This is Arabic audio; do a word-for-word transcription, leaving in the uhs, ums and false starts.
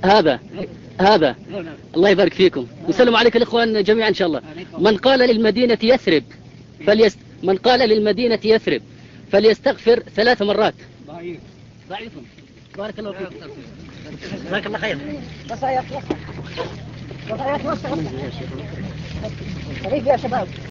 هذا هذا الله يبارك فيكم وسلم عليك الإخوان جميعا إن شاء الله. من قال للمدينة يثرب فليست من قال للمدينة يثرب فليستغفر ثلاث مرات. ضعيف ضعيف. بارك الله فيك. جزاك الله خير. وصايا وصايا وصايا يا شباب.